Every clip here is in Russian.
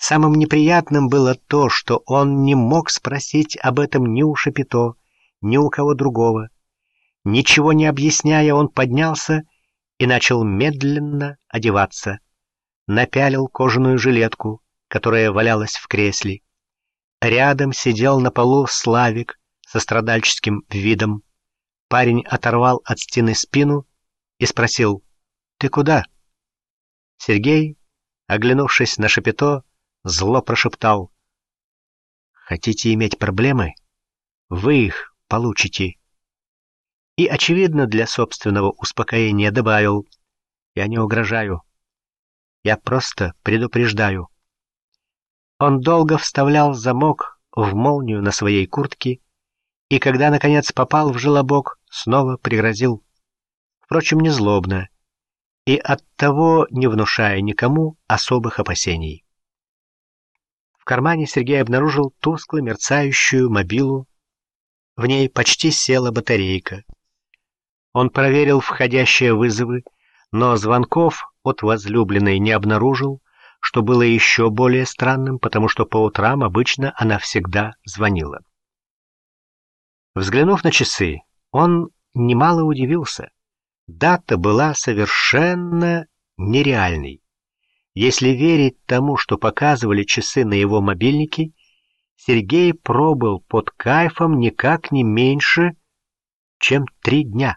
Самым неприятным было то, что он не мог спросить об этом ни у Шапито, ни у кого другого. Ничего не объясняя, он поднялся и начал медленно одеваться. Напялил кожаную жилетку, которая валялась в кресле. Рядом сидел на полу Славик со страдальческим видом. Парень оторвал от стены спину и спросил: «Ты куда?» Сергей, оглянувшись на Шапито, зло прошептал: «Хотите иметь проблемы? Вы их получите». И, очевидно, для собственного успокоения добавил: «Я не угрожаю. Я просто предупреждаю». Он долго вставлял замок в молнию на своей куртке и, когда, наконец, попал в желобок, снова пригрозил. Впрочем, не злобно и оттого не внушая никому особых опасений. В кармане Сергей обнаружил тускло мерцающую мобилу. В ней почти села батарейка. Он проверил входящие вызовы, но звонков от возлюбленной не обнаружил, что было еще более странным, потому что по утрам обычно она всегда звонила. Взглянув на часы, он немало удивился. Дата была совершенно нереальной. Если верить тому, что показывали часы на его мобильнике, Сергей пробыл под кайфом никак не меньше, чем 3 дня.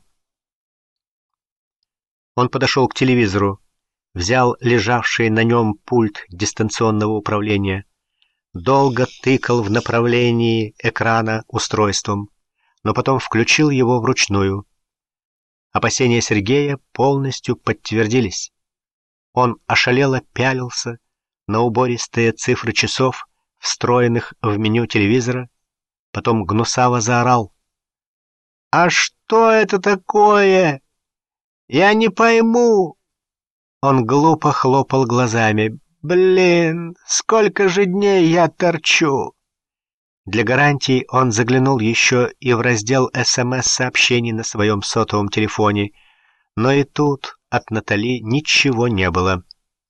Он подошел к телевизору, взял лежавший на нем пульт дистанционного управления, долго тыкал в направлении экрана устройством, но потом включил его вручную. Опасения Сергея полностью подтвердились. Он ошалело пялился на убористые цифры часов, встроенных в меню телевизора, потом гнусаво заорал: «А что это такое? Я не пойму!» Он глупо хлопал глазами. «Блин, сколько же дней я торчу!» Для гарантии он заглянул еще и в раздел СМС-сообщений на своем сотовом телефоне, но и тут от Натали ничего не было.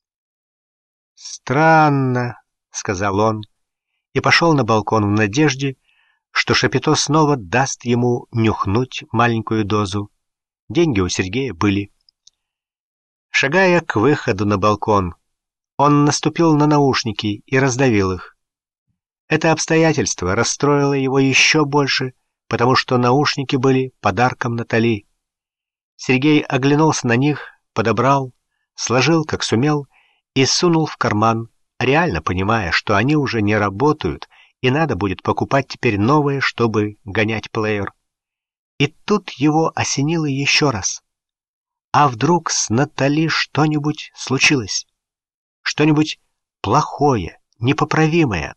«Странно», — сказал он, и пошел на балкон в надежде, что Шапито снова даст ему нюхнуть маленькую дозу. Деньги у Сергея были. Шагая к выходу на балкон, он наступил на наушники и раздавил их. Это обстоятельство расстроило его еще больше, потому что наушники были подарком Натали. Сергей оглянулся на них, подобрал, сложил как сумел и сунул в карман, реально понимая, что они уже не работают и надо будет покупать теперь новые, чтобы гонять плеер. И тут его осенило еще раз. А вдруг с Натали что-нибудь случилось? Что-нибудь плохое, непоправимое?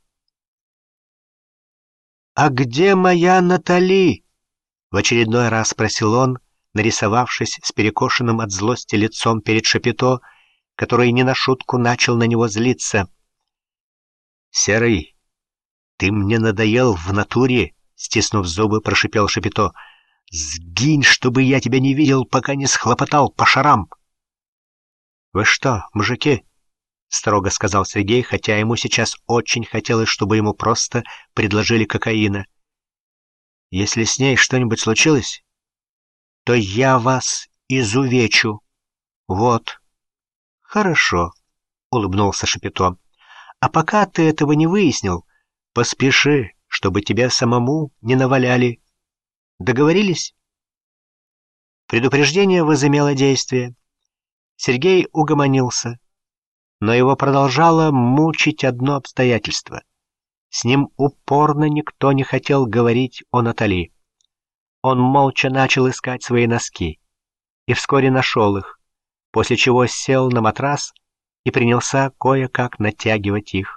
«А где моя Натали?» — в очередной раз спросил он, нарисовавшись с перекошенным от злости лицом перед Шапито, который не на шутку начал на него злиться. «Серый, ты мне надоел в натуре!» — стиснув зубы, прошипел Шапито. «Сгинь, чтобы я тебя не видел, пока не схлопотал по шарам!» «Вы что, мужики?» — строго сказал Сергей, хотя ему сейчас очень хотелось, чтобы ему просто предложили кокаина. «Если с ней что-нибудь случилось, то я вас изувечу. Вот». «Хорошо», — улыбнулся Шапито. «А пока ты этого не выяснил, поспеши, чтобы тебя самому не наваляли. Договорились?» Предупреждение возымело действие. Сергей угомонился, но его продолжало мучить одно обстоятельство. С ним упорно никто не хотел говорить о Натали. Он молча начал искать свои носки и вскоре нашел их, после чего сел на матрас и принялся кое-как натягивать их.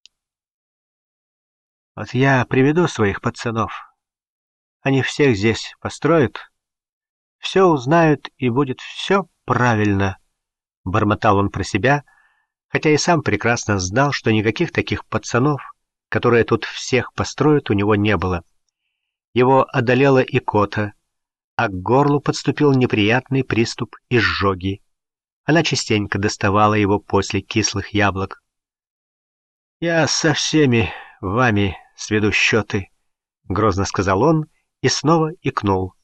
«Вот я приведу своих пацанов. Они всех здесь построят, все узнают, и будет все правильно», — бормотал он про себя, хотя и сам прекрасно знал, что никаких таких пацанов, которые тут всех построят, у него не было. Его одолела икота, а к горлу подступил неприятный приступ изжоги. Она частенько доставала его после кислых яблок. «Я со всеми вами сведу счеты», — грозно сказал он и снова икнул.